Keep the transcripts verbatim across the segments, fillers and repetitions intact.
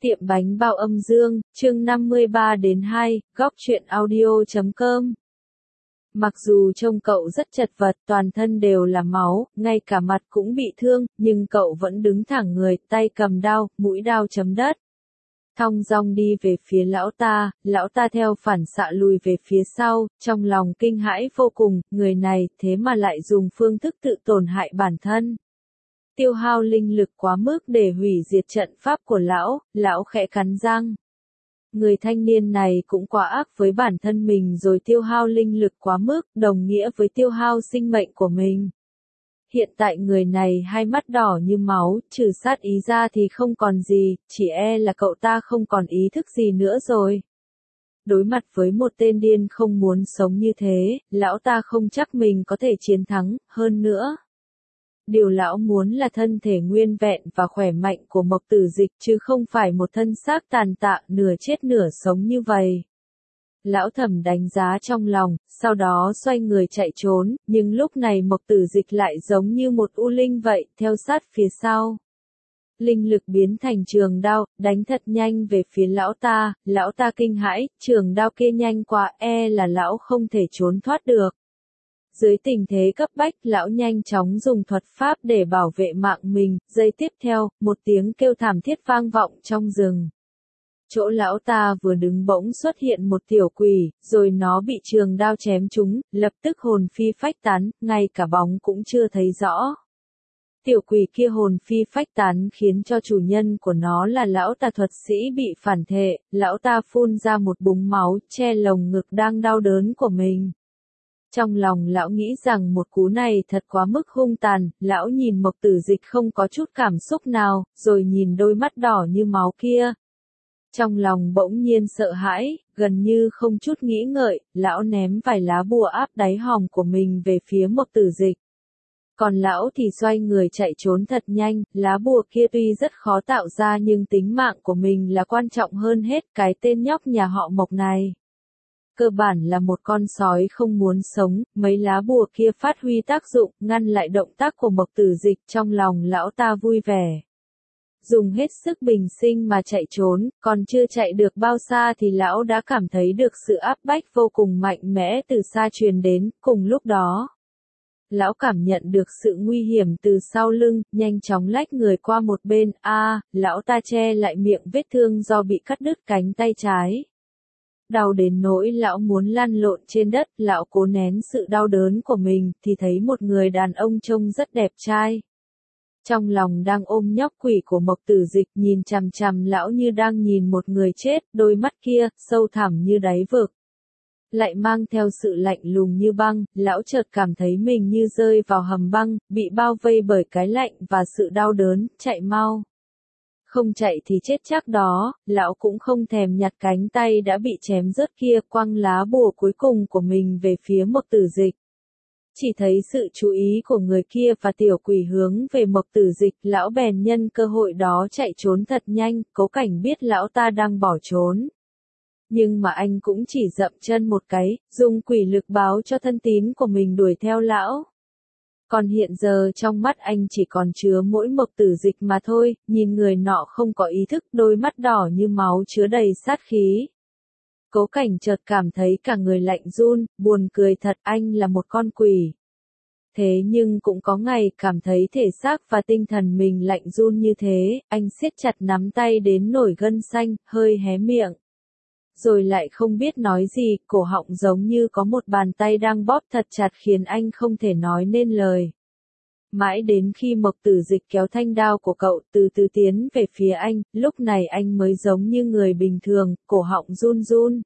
Tiệm bánh bao âm dương, chương năm mươi ba đến hai, góc truyện audio chấm com. Mặc dù trông cậu rất chật vật, toàn thân đều là máu, ngay cả mặt cũng bị thương, nhưng cậu vẫn đứng thẳng người, tay cầm đao, mũi đao chấm đất. Thong dong đi về phía lão ta, lão ta theo phản xạ lùi về phía sau, trong lòng kinh hãi vô cùng, người này thế mà lại dùng phương thức tự tổn hại bản thân. Tiêu hao linh lực quá mức để hủy diệt trận pháp của lão, lão khẽ cắn răng. Người thanh niên này cũng quá ác với bản thân mình rồi, tiêu hao linh lực quá mức, đồng nghĩa với tiêu hao sinh mệnh của mình. Hiện tại người này hai mắt đỏ như máu, trừ sát ý ra thì không còn gì, chỉ e là cậu ta không còn ý thức gì nữa rồi. Đối mặt với một tên điên không muốn sống như thế, lão ta không chắc mình có thể chiến thắng, hơn nữa. Điều lão muốn là thân thể nguyên vẹn và khỏe mạnh của Mộc Tử Dịch chứ không phải một thân xác tàn tạ nửa chết nửa sống như vậy. Lão thầm đánh giá trong lòng, sau đó xoay người chạy trốn, nhưng lúc này Mộc Tử Dịch lại giống như một u linh vậy, theo sát phía sau. Linh lực biến thành trường đao, đánh thật nhanh về phía lão ta, lão ta kinh hãi, trường đao kia nhanh quá, e là lão không thể trốn thoát được. Dưới tình thế cấp bách, lão nhanh chóng dùng thuật pháp để bảo vệ mạng mình, giây tiếp theo, một tiếng kêu thảm thiết vang vọng trong rừng. Chỗ lão ta vừa đứng bỗng xuất hiện một tiểu quỷ, rồi nó bị trường đao chém trúng, lập tức hồn phi phách tán, ngay cả bóng cũng chưa thấy rõ. Tiểu quỷ kia hồn phi phách tán khiến cho chủ nhân của nó là lão tà thuật sĩ bị phản thể, lão ta phun ra một búng máu, che lồng ngực đang đau đớn của mình. Trong lòng lão nghĩ rằng một cú này thật quá mức hung tàn, lão nhìn Mộc Tử Dịch không có chút cảm xúc nào, rồi nhìn đôi mắt đỏ như máu kia. Trong lòng bỗng nhiên sợ hãi, gần như không chút nghĩ ngợi, lão ném vài lá bùa áp đáy hòm của mình về phía Mộc Tử Dịch. Còn lão thì xoay người chạy trốn thật nhanh, lá bùa kia tuy rất khó tạo ra nhưng tính mạng của mình là quan trọng hơn hết, cái tên nhóc nhà họ Mộc này. Cơ bản là một con sói không muốn sống, mấy lá bùa kia phát huy tác dụng, ngăn lại động tác của Mộc Tử Dịch, trong lòng lão ta vui vẻ. Dùng hết sức bình sinh mà chạy trốn, còn chưa chạy được bao xa thì lão đã cảm thấy được sự áp bách vô cùng mạnh mẽ từ xa truyền đến, cùng lúc đó. Lão cảm nhận được sự nguy hiểm từ sau lưng, nhanh chóng lách người qua một bên, a, à, lão ta che lại miệng vết thương do bị cắt đứt cánh tay trái. Đau đến nỗi lão muốn lăn lộn trên đất, lão cố nén sự đau đớn của mình, thì thấy một người đàn ông trông rất đẹp trai. Trong lòng đang ôm nhóc quỷ của Mộc Tử Dịch, nhìn chằm chằm lão như đang nhìn một người chết, đôi mắt kia, sâu thẳm như đáy vực. Lại mang theo sự lạnh lùng như băng, lão chợt cảm thấy mình như rơi vào hầm băng, bị bao vây bởi cái lạnh và sự đau đớn, chạy mau. Không chạy thì chết chắc đó, lão cũng không thèm nhặt cánh tay đã bị chém rớt kia, quăng lá bùa cuối cùng của mình về phía Mộc Tử Dịch. Chỉ thấy sự chú ý của người kia và tiểu quỷ hướng về Mộc Tử Dịch, lão bèn nhân cơ hội đó chạy trốn thật nhanh, Cố Cảnh biết lão ta đang bỏ trốn. Nhưng mà anh cũng chỉ dậm chân một cái, dùng quỷ lực báo cho thân tín của mình đuổi theo lão. Còn hiện giờ trong mắt anh chỉ còn chứa mỗi Mộc Tử Dịch mà thôi, nhìn người nọ không có ý thức, đôi mắt đỏ như máu chứa đầy sát khí. Cố Cảnh chợt cảm thấy cả người lạnh run, buồn cười thật, anh là một con quỷ. Thế nhưng cũng có ngày cảm thấy thể xác và tinh thần mình lạnh run như thế, anh siết chặt nắm tay đến nổi gân xanh, hơi hé miệng. Rồi lại không biết nói gì, cổ họng giống như có một bàn tay đang bóp thật chặt khiến anh không thể nói nên lời. Mãi đến khi Mộc Tử Dịch kéo thanh đao của cậu từ từ tiến về phía anh, lúc này anh mới giống như người bình thường, cổ họng run run.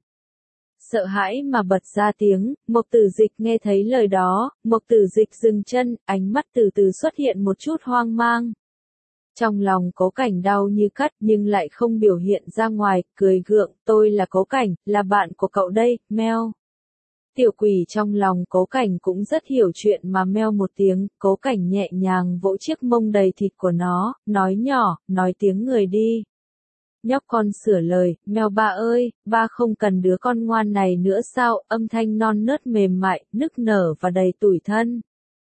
Sợ hãi mà bật ra tiếng, Mộc Tử Dịch nghe thấy lời đó, Mộc Tử Dịch dừng chân, ánh mắt từ từ xuất hiện một chút hoang mang. Trong lòng Cố Cảnh đau như cắt nhưng lại không biểu hiện ra ngoài, cười gượng, tôi là Cố Cảnh, là bạn của cậu đây, meo. Tiểu quỷ trong lòng Cố Cảnh cũng rất hiểu chuyện mà meo một tiếng, Cố Cảnh nhẹ nhàng vỗ chiếc mông đầy thịt của nó, nói nhỏ, nói tiếng người đi. Nhóc con sửa lời, meo ba ơi, ba không cần đứa con ngoan này nữa sao, âm thanh non nớt mềm mại, nức nở và đầy tủi thân.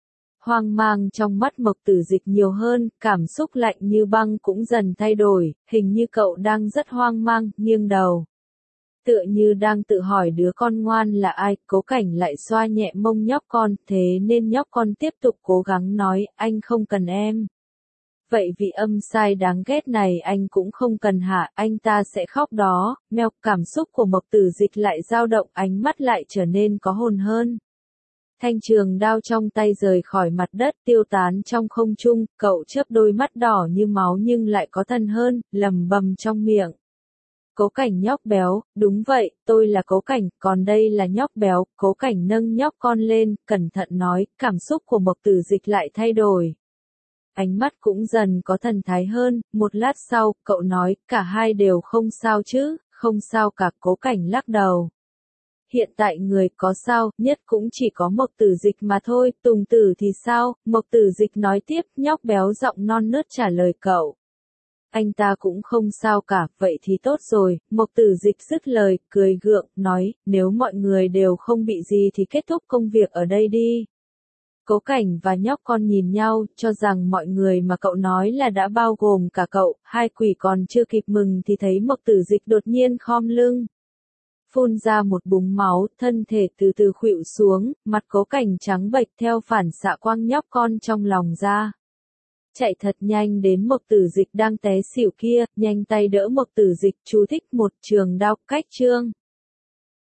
Hoang mang trong mắt Mộc Tử Dịch nhiều hơn, cảm xúc lạnh như băng cũng dần thay đổi, hình như cậu đang rất hoang mang, nghiêng đầu. Tựa như đang tự hỏi đứa con ngoan là ai, Cố Cảnh lại xoa nhẹ mông nhóc con, thế nên nhóc con tiếp tục cố gắng nói, anh không cần em. Vậy vì âm sai đáng ghét này anh cũng không cần hả, anh ta sẽ khóc đó, meo, cảm xúc của Mộc Tử Dịch lại dao động, ánh mắt lại trở nên có hồn hơn. Thanh trường đao trong tay rời khỏi mặt đất tiêu tán trong không trung, cậu chớp đôi mắt đỏ như máu nhưng lại có thần hơn, lầm bầm trong miệng. Cố Cảnh nhóc béo, đúng vậy, tôi là Cố Cảnh, còn đây là nhóc béo, Cố Cảnh nâng nhóc con lên, cẩn thận nói, cảm xúc của Mộc Tử Dịch lại thay đổi. Ánh mắt cũng dần có thần thái hơn, một lát sau, cậu nói, cả hai đều không sao chứ, không sao cả, Cố Cảnh lắc đầu. Hiện tại người có sao, nhất cũng chỉ có Mộc Tử Dịch mà thôi, Tùng Tử thì sao, Mộc Tử Dịch nói tiếp, nhóc béo giọng non nớt trả lời cậu. Anh ta cũng không sao cả, vậy thì tốt rồi, Mộc Tử Dịch dứt lời, cười gượng, nói, nếu mọi người đều không bị gì thì kết thúc công việc ở đây đi. Cố Cảnh và nhóc con nhìn nhau, cho rằng mọi người mà cậu nói là đã bao gồm cả cậu, hai quỷ còn chưa kịp mừng thì thấy Mộc Tử Dịch đột nhiên khom lưng. Phun ra một búng máu, thân thể từ từ khuỵu xuống, mặt Cố Cảnh trắng bệch theo phản xạ quăng nhóc con trong lòng ra. Chạy thật nhanh đến Mộc Tử Dịch đang té xỉu kia, nhanh tay đỡ Mộc Tử Dịch, chú thích một trường đao, cách chương.